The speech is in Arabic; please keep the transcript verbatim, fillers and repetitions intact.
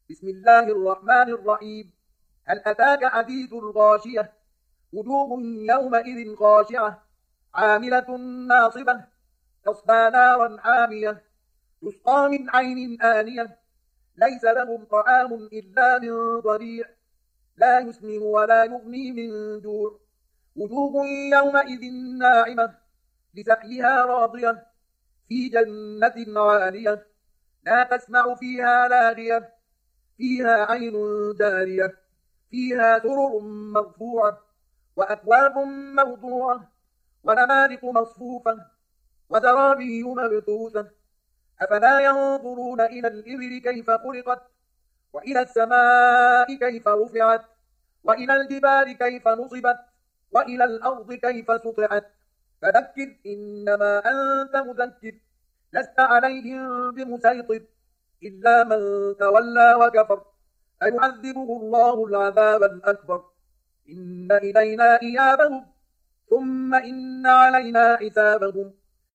بسم الله الرحمن الرحيم. هل أتاك حديث الغاشية؟ وجوه يومئذ خاشعة عاملة ناصبة تصلى نارا حامية يسقى من عين آنية ليس لهم طعام إلا من ضريع لا يسمن ولا يغني من جوع وجوه يومئذ ناعمة لسعيها راضية في جنة عالية لا تسمع فيها لاغية فيها عين جارية فيها سرر مرفوعة وأكواب موضوعة ونمارق مصفوفة وزرابي مبثوثة أفلا ينظرون إلى الإبل كيف خلقت وإلى السماء كيف رفعت وإلى الجبال كيف نصبت وإلى الأرض كيف سطحت فذكر إنما أنت مذكر لست عليهم بمسيطر إلا من تولى وكفر فيعذبه الله العذاب الأكبر إن إلينا إيابهم ثم إن علينا حسابهم